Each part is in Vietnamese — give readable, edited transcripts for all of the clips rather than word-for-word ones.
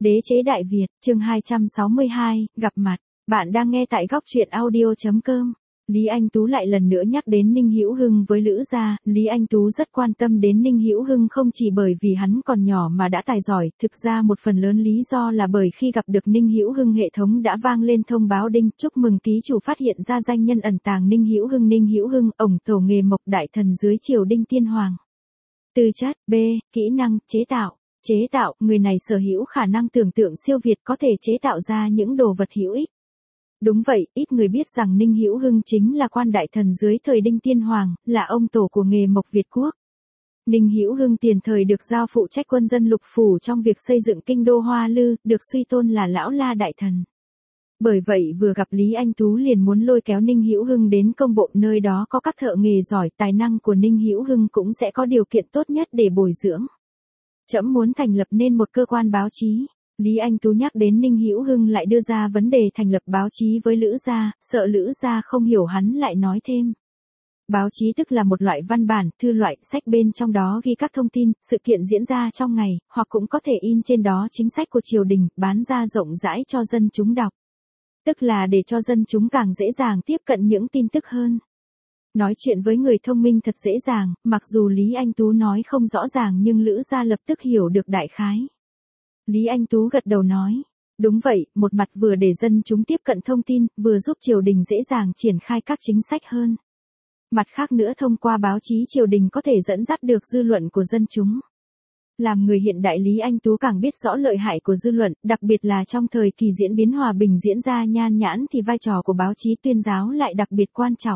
Đế chế Đại Việt, chương 262, gặp mặt. Bạn đang nghe tại góc truyện audio.com. Lý Anh Tú lại lần nữa nhắc đến Ninh Hữu Hưng với Lữ gia. Lý Anh Tú rất quan tâm đến Ninh Hữu Hưng không chỉ bởi vì hắn còn nhỏ mà đã tài giỏi, thực ra một phần lớn lý do là bởi khi gặp được Ninh Hữu Hưng hệ thống đã vang lên thông báo đinh chúc mừng ký chủ phát hiện ra danh nhân ẩn tàng Ninh Hữu Hưng, ổng tổ nghề mộc đại thần dưới triều Đinh Tiên Hoàng. Tư chất, B, kỹ năng, chế tạo, người này sở hữu khả năng tưởng tượng siêu việt có thể chế tạo ra những đồ vật hữu ích. Đúng vậy, ít người biết rằng Ninh Hữu Hưng chính là quan đại thần dưới thời Đinh Tiên Hoàng, là ông tổ của nghề mộc Việt Quốc. Ninh Hữu Hưng tiền thời được giao phụ trách quân dân lục phủ trong việc xây dựng kinh đô Hoa Lư, được suy tôn là Lão La Đại Thần. Bởi vậy vừa gặp Lý Anh Tú liền muốn lôi kéo Ninh Hữu Hưng đến công bộ, nơi đó có các thợ nghề giỏi, tài năng của Ninh Hữu Hưng cũng sẽ có điều kiện tốt nhất để bồi dưỡng. Trẫm muốn thành lập nên một cơ quan báo chí. Lý Anh Tú nhắc đến Ninh Hữu Hưng lại đưa ra vấn đề thành lập báo chí với Lữ gia, sợ Lữ gia không hiểu hắn lại nói thêm. Báo chí tức là một loại văn bản, thư loại, sách bên trong đó ghi các thông tin, sự kiện diễn ra trong ngày, hoặc cũng có thể in trên đó chính sách của triều đình, bán ra rộng rãi cho dân chúng đọc. Tức là để cho dân chúng càng dễ dàng tiếp cận những tin tức hơn. Nói chuyện với người thông minh thật dễ dàng, mặc dù Lý Anh Tú nói không rõ ràng nhưng Lữ gia lập tức hiểu được đại khái. Lý Anh Tú gật đầu nói, đúng vậy, một mặt vừa để dân chúng tiếp cận thông tin, vừa giúp triều đình dễ dàng triển khai các chính sách hơn. Mặt khác nữa thông qua báo chí triều đình có thể dẫn dắt được dư luận của dân chúng. Làm người hiện đại Lý Anh Tú càng biết rõ lợi hại của dư luận, đặc biệt là trong thời kỳ diễn biến hòa bình diễn ra nhan nhãn thì vai trò của báo chí tuyên giáo lại đặc biệt quan trọng.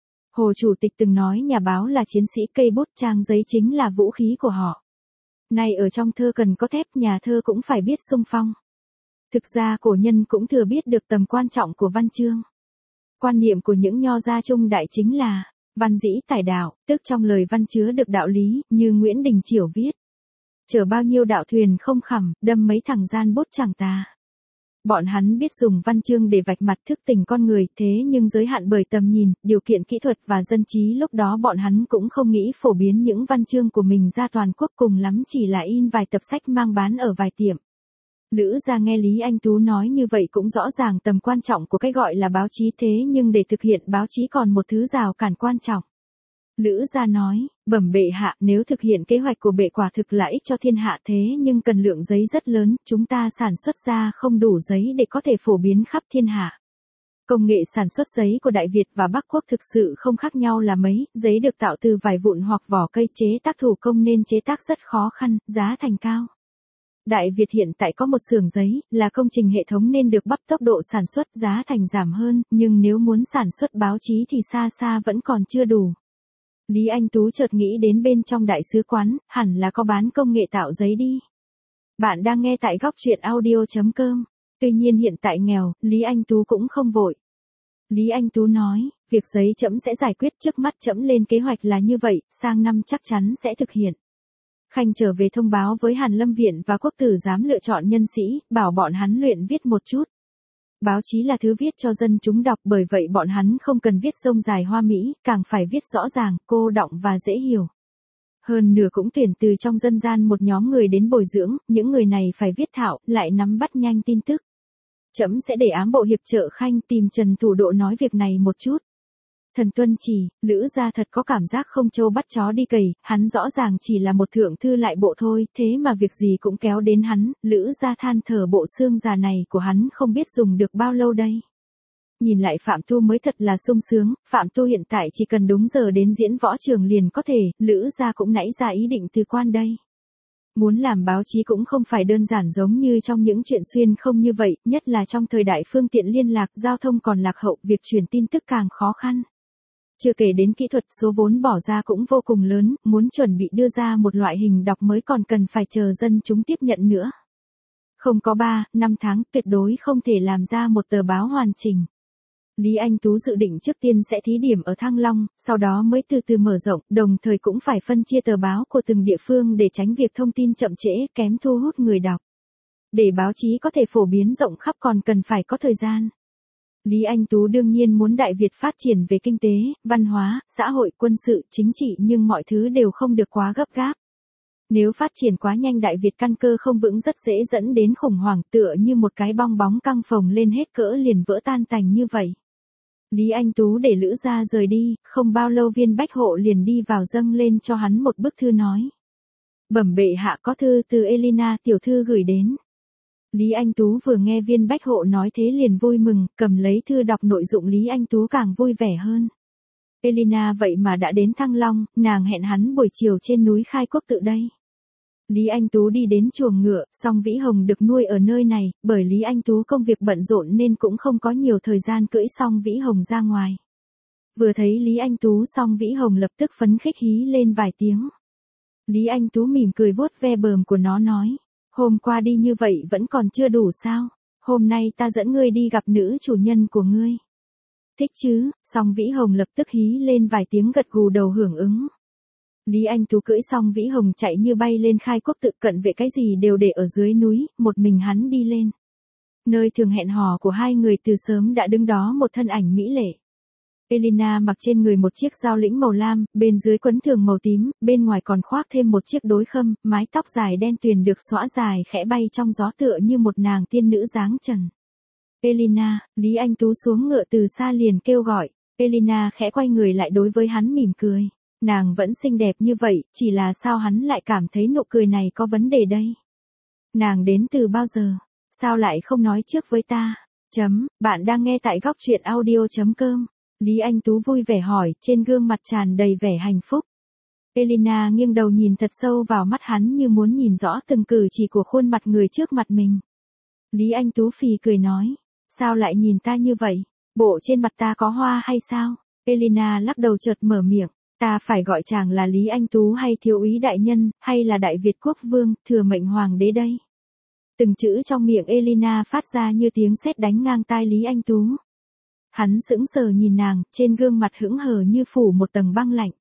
Hồ Chủ tịch từng nói nhà báo là chiến sĩ, cây bút trang giấy chính là vũ khí của họ. Nay ở trong thơ cần có thép, nhà thơ cũng phải biết xung phong. Thực ra cổ nhân cũng thừa biết được tầm quan trọng của văn chương. Quan niệm của những nho gia trung đại chính là, văn dĩ tài đạo, tức trong lời văn chứa được đạo lý, như Nguyễn Đình Chiểu viết. Chở bao nhiêu đạo thuyền không khằm, đâm mấy thằng gian bút chẳng tà. Bọn hắn biết dùng văn chương để vạch mặt thức tình con người, thế nhưng giới hạn bởi tầm nhìn, điều kiện kỹ thuật và dân trí lúc đó bọn hắn cũng không nghĩ phổ biến những văn chương của mình ra toàn quốc, cùng lắm chỉ là in vài tập sách mang bán ở vài tiệm. Lữ gia nghe Lý Anh Tú nói như vậy cũng rõ ràng tầm quan trọng của cái gọi là báo chí, thế nhưng để thực hiện báo chí còn một thứ rào cản quan trọng. Lữ gia nói, bẩm bệ hạ, nếu thực hiện kế hoạch của bệ quả thực là ích cho thiên hạ, thế nhưng cần lượng giấy rất lớn, chúng ta sản xuất ra không đủ giấy để có thể phổ biến khắp thiên hạ. Công nghệ sản xuất giấy của Đại Việt và Bắc Quốc thực sự không khác nhau là mấy, giấy được tạo từ vải vụn hoặc vỏ cây, chế tác thủ công nên chế tác rất khó khăn, giá thành cao. Đại Việt hiện tại có một xưởng giấy, là công trình hệ thống nên được bắp tốc độ sản xuất, giá thành giảm hơn, nhưng nếu muốn sản xuất báo chí thì xa xa vẫn còn chưa đủ. Lý Anh Tú chợt nghĩ đến bên trong đại sứ quán, hẳn là có bán công nghệ tạo giấy đi. Bạn đang nghe tại góc truyện audio.com. Tuy nhiên hiện tại nghèo, Lý Anh Tú cũng không vội. Lý Anh Tú nói, việc giấy trẫm sẽ giải quyết, trước mắt trẫm lên kế hoạch là như vậy, sang năm chắc chắn sẽ thực hiện. Khanh trở về thông báo với Hàn Lâm Viện và Quốc tử giám lựa chọn nhân sĩ, bảo bọn hắn luyện viết một chút. Báo chí là thứ viết cho dân chúng đọc, bởi vậy bọn hắn không cần viết rông dài hoa mỹ, càng phải viết rõ ràng, cô đọng và dễ hiểu. Hơn nữa cũng tuyển từ trong dân gian một nhóm người đến bồi dưỡng, những người này phải viết thạo, lại nắm bắt nhanh tin tức. Trẫm sẽ để ám bộ hiệp trợ Khanh tìm Trần Thủ Độ nói việc này một chút. Thần tuân chỉ, Lữ gia thật có cảm giác không trâu bắt chó đi cày, hắn rõ ràng chỉ là một thượng thư lại bộ thôi, thế mà việc gì cũng kéo đến hắn, Lữ gia than thở bộ xương già này của hắn không biết dùng được bao lâu đây. Nhìn lại Phạm Tu mới thật là sung sướng, Phạm Tu hiện tại chỉ cần đúng giờ đến diễn võ trường liền có thể, Lữ gia cũng nảy ra ý định từ quan đây. Muốn làm báo chí cũng không phải đơn giản giống như trong những chuyện xuyên không như vậy, nhất là trong thời đại phương tiện liên lạc, giao thông còn lạc hậu, việc truyền tin tức càng khó khăn. Chưa kể đến kỹ thuật, số vốn bỏ ra cũng vô cùng lớn, muốn chuẩn bị đưa ra một loại hình đọc mới còn cần phải chờ dân chúng tiếp nhận nữa. Không có 3-5 tháng, tuyệt đối không thể làm ra một tờ báo hoàn chỉnh. Lý Anh Tú dự định trước tiên sẽ thí điểm ở Thăng Long, sau đó mới từ từ mở rộng, đồng thời cũng phải phân chia tờ báo của từng địa phương để tránh việc thông tin chậm trễ, kém thu hút người đọc. Để báo chí có thể phổ biến rộng khắp còn cần phải có thời gian. Lý Anh Tú đương nhiên muốn Đại Việt phát triển về kinh tế, văn hóa, xã hội, quân sự, chính trị, nhưng mọi thứ đều không được quá gấp gáp. Nếu phát triển quá nhanh Đại Việt căn cơ không vững rất dễ dẫn đến khủng hoảng tựa như một cái bong bóng căng phồng lên hết cỡ liền vỡ tan tành như vậy. Lý Anh Tú để Lữ gia rời đi, không bao lâu Viên Bách Hộ liền đi vào dâng lên cho hắn một bức thư nói. Bẩm bệ hạ có thư từ Elina tiểu thư gửi đến. Lý Anh Tú vừa nghe Viên Bách Hộ nói thế liền vui mừng, cầm lấy thư đọc nội dụng Lý Anh Tú càng vui vẻ hơn. Elina vậy mà đã đến Thăng Long, nàng hẹn hắn buổi chiều trên núi Khai Quốc tự đây. Lý Anh Tú đi đến chuồng ngựa, Song Vĩ Hồng được nuôi ở nơi này, bởi Lý Anh Tú công việc bận rộn nên cũng không có nhiều thời gian cưỡi Song Vĩ Hồng ra ngoài. Vừa thấy Lý Anh Tú Song Vĩ Hồng lập tức phấn khích hí lên vài tiếng. Lý Anh Tú mỉm cười vuốt ve bờm của nó nói, hôm qua đi như vậy vẫn còn chưa đủ sao, hôm nay ta dẫn ngươi đi gặp nữ chủ nhân của ngươi. Thích chứ, Song Vĩ Hồng lập tức hí lên vài tiếng gật gù đầu hưởng ứng. Lý Anh Tú cưỡi Song Vĩ Hồng chạy như bay lên Khai Quốc tự, cận vệ cái gì đều để ở dưới núi, một mình hắn đi lên. Nơi thường hẹn hò của hai người từ sớm đã đứng đó một thân ảnh mỹ lệ. Elina mặc trên người một chiếc dao lĩnh màu lam, bên dưới quấn thường màu tím, bên ngoài còn khoác thêm một chiếc đối khâm, mái tóc dài đen tuyền được xõa dài khẽ bay trong gió tựa như một nàng tiên nữ dáng trần. Elina, Lý Anh Tú xuống ngựa từ xa liền kêu gọi. Elina khẽ quay người lại đối với hắn mỉm cười. Nàng vẫn xinh đẹp như vậy, chỉ là sao hắn lại cảm thấy nụ cười này có vấn đề đây? Nàng đến từ bao giờ? Sao lại không nói trước với ta? Bạn đang nghe tại góc truyện audio.com. Lý Anh Tú vui vẻ hỏi, trên gương mặt tràn đầy vẻ hạnh phúc. Elina nghiêng đầu nhìn thật sâu vào mắt hắn như muốn nhìn rõ từng cử chỉ của khuôn mặt người trước mặt mình. Lý Anh Tú phì cười nói, sao lại nhìn ta như vậy? Bộ trên mặt ta có hoa hay sao? Elina lắc đầu chợt mở miệng, ta phải gọi chàng là Lý Anh Tú hay thiếu úy đại nhân, hay là Đại Việt quốc vương, thừa mệnh hoàng đế đây? Từng chữ trong miệng Elina phát ra như tiếng sét đánh ngang tai Lý Anh Tú. Hắn sững sờ nhìn nàng, trên gương mặt hững hờ như phủ một tầng băng lạnh.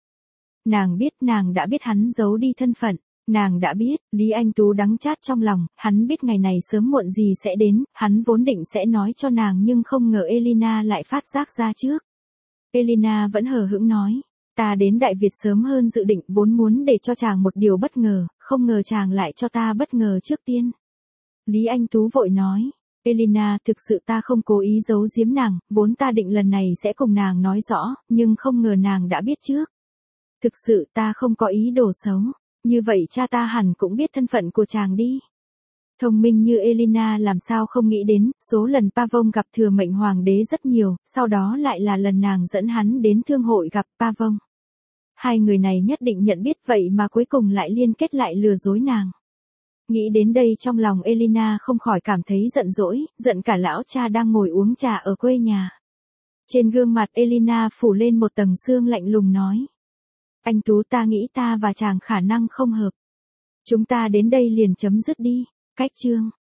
Nàng đã biết hắn giấu đi thân phận, nàng đã biết, Lý Anh Tú đắng chát trong lòng, hắn biết ngày này sớm muộn gì sẽ đến, hắn vốn định sẽ nói cho nàng nhưng không ngờ Elina lại phát giác ra trước. Elina vẫn hờ hững nói, ta đến Đại Việt sớm hơn dự định, vốn muốn để cho chàng một điều bất ngờ, không ngờ chàng lại cho ta bất ngờ trước tiên. Lý Anh Tú vội nói, Elina, thực sự ta không cố ý giấu giếm nàng, vốn ta định lần này sẽ cùng nàng nói rõ, nhưng không ngờ nàng đã biết trước. Thực sự ta không có ý đồ xấu, như vậy cha ta hẳn cũng biết thân phận của chàng đi. Thông minh như Elina làm sao không nghĩ đến, số lần Pavong gặp thừa mệnh hoàng đế rất nhiều, sau đó lại là lần nàng dẫn hắn đến thương hội gặp Pavong. Hai người này nhất định nhận biết vậy mà cuối cùng lại liên kết lại lừa dối nàng. Nghĩ đến đây trong lòng Elina không khỏi cảm thấy giận dỗi, giận cả lão cha đang ngồi uống trà ở quê nhà. Trên gương mặt Elina phủ lên một tầng sương lạnh lùng nói. Anh Tú, ta nghĩ ta và chàng khả năng không hợp. Chúng ta đến đây liền chấm dứt đi. Cách chương.